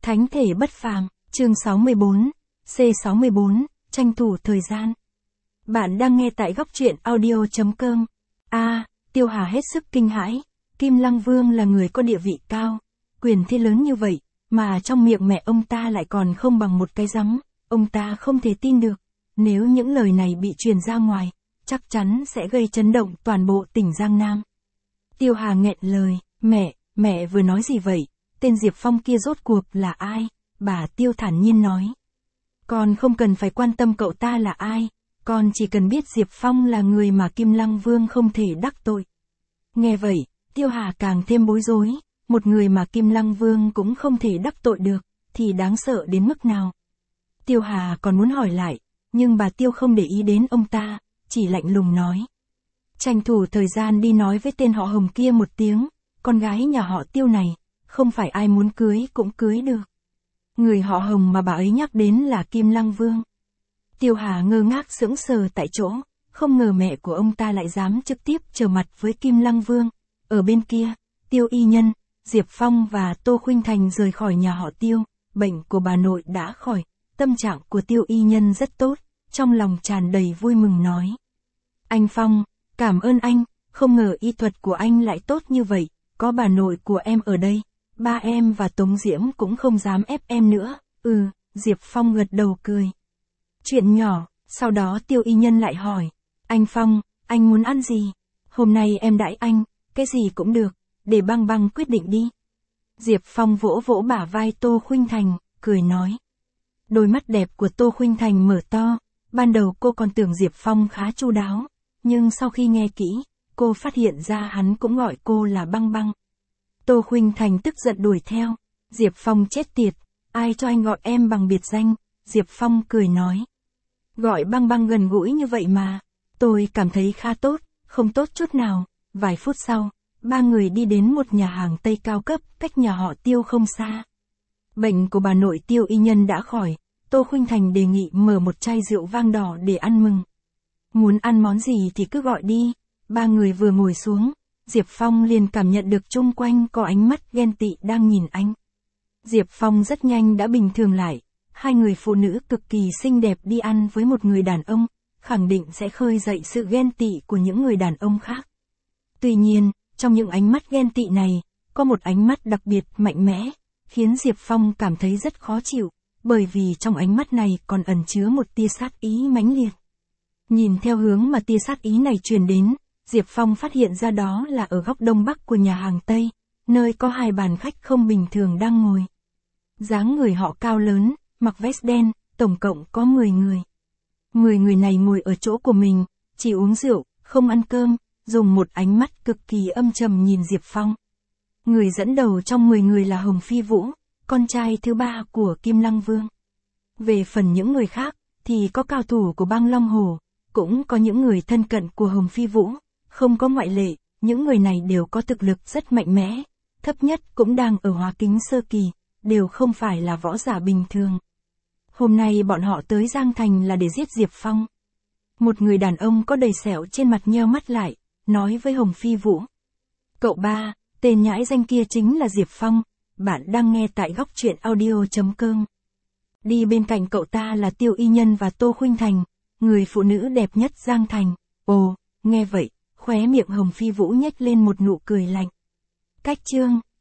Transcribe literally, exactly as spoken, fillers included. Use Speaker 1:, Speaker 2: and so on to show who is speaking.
Speaker 1: Thánh thể bất phàm, chương sáu mươi bốn, C sáu mươi bốn, tranh thủ thời gian. Bạn đang nghe tại góc truyện audio chấm com. A, Tiêu Hà hết sức kinh hãi, Kim Lăng Vương là người có địa vị cao, quyền thế lớn như vậy, mà trong miệng mẹ ông ta lại còn không bằng một cái rắm, ông ta không thể tin được. Nếu những lời này bị truyền ra ngoài, chắc chắn sẽ gây chấn động toàn bộ tỉnh Giang Nam. Tiêu Hà nghẹn lời, mẹ, mẹ vừa nói gì vậy? Tên Diệp Phong kia rốt cuộc là ai? Bà Tiêu thản nhiên nói. Con không cần phải quan tâm cậu ta là ai, con chỉ cần biết Diệp Phong là người mà Kim Lăng Vương không thể đắc tội. Nghe vậy, Tiêu Hà càng thêm bối rối, một người mà Kim Lăng Vương cũng không thể đắc tội được, thì đáng sợ đến mức nào? Tiêu Hà còn muốn hỏi lại, nhưng bà Tiêu không để ý đến ông ta, chỉ lạnh lùng nói. Tranh thủ thời gian đi nói với tên họ Hồng kia một tiếng, con gái nhà họ Tiêu này, không phải ai muốn cưới cũng cưới được. Người họ Hồng mà bà ấy nhắc đến là Kim Lăng Vương. Tiêu Hà ngơ ngác sững sờ tại chỗ, không ngờ mẹ của ông ta lại dám trực tiếp trở mặt với Kim Lăng Vương. Ở bên kia, Tiêu Y Nhân, Diệp Phong và Tô Khuynh Thành rời khỏi nhà họ Tiêu, bệnh của bà nội đã khỏi, tâm trạng của Tiêu Y Nhân rất tốt, trong lòng tràn đầy vui mừng nói. Anh Phong, cảm ơn anh, không ngờ y thuật của anh lại tốt như vậy, có bà nội của em ở đây. Ba em và Tống Diễm cũng không dám ép em nữa, ừ, Diệp Phong gật đầu cười. Chuyện nhỏ, sau đó Tiêu Y Nhân lại hỏi, anh Phong, anh muốn ăn gì? Hôm nay em đãi anh, cái gì cũng được, để Băng Băng quyết định đi. Diệp Phong vỗ vỗ bả vai Tô Khuynh Thành, cười nói. Đôi mắt đẹp của Tô Khuynh Thành mở to, ban đầu cô còn tưởng Diệp Phong khá chu đáo, nhưng sau khi nghe kỹ, cô phát hiện ra hắn cũng gọi cô là Băng Băng. Tô Khuynh Thành tức giận đuổi theo, Diệp Phong chết tiệt, ai cho anh gọi em bằng biệt danh? Diệp Phong cười nói. Gọi Băng Băng gần gũi như vậy mà, tôi cảm thấy khá tốt, không tốt chút nào. Vài phút sau, ba người đi đến một nhà hàng Tây cao cấp, cách nhà họ Tiêu không xa. Bệnh của bà nội Tiêu Y Nhân đã khỏi, Tô Khuynh Thành đề nghị mở một chai rượu vang đỏ để ăn mừng. Muốn ăn món gì thì cứ gọi đi, ba người vừa ngồi xuống. Diệp Phong liền cảm nhận được chung quanh có ánh mắt ghen tị đang nhìn anh. Diệp Phong rất nhanh đã bình thường lại, hai người phụ nữ cực kỳ xinh đẹp đi ăn với một người đàn ông, khẳng định sẽ khơi dậy sự ghen tị của những người đàn ông khác. Tuy nhiên, trong những ánh mắt ghen tị này, có một ánh mắt đặc biệt mạnh mẽ, khiến Diệp Phong cảm thấy rất khó chịu, bởi vì trong ánh mắt này còn ẩn chứa một tia sát ý mãnh liệt. Nhìn theo hướng mà tia sát ý này truyền đến, Diệp Phong phát hiện ra đó là ở góc đông bắc của nhà hàng Tây, nơi có hai bàn khách không bình thường đang ngồi. Dáng người họ cao lớn, mặc vest đen, tổng cộng có mười người. mười người này ngồi ở chỗ của mình, chỉ uống rượu, không ăn cơm, dùng một ánh mắt cực kỳ âm trầm nhìn Diệp Phong. Người dẫn đầu trong mười người là Hồng Phi Vũ, con trai thứ ba của Kim Lăng Vương. Về phần những người khác, thì có cao thủ của Băng Long Hồ, cũng có những người thân cận của Hồng Phi Vũ. Không có ngoại lệ, những người này đều có thực lực rất mạnh mẽ, thấp nhất cũng đang ở hóa kính sơ kỳ, đều không phải là võ giả bình thường. Hôm nay bọn họ tới Giang Thành là để giết Diệp Phong. Một người đàn ông có đầy sẹo trên mặt nheo mắt lại, nói với Hồng Phi Vũ. Cậu ba, tên nhãi danh kia chính là Diệp Phong, bạn đang nghe tại góc truyện audio chấm com. Đi bên cạnh cậu ta là Tiêu Y Nhân và Tô Khuynh Thành, người phụ nữ đẹp nhất Giang Thành. Ồ, nghe vậy. Khóe miệng Hồng Phi Vũ nhếch lên một nụ cười lạnh. Cách chương,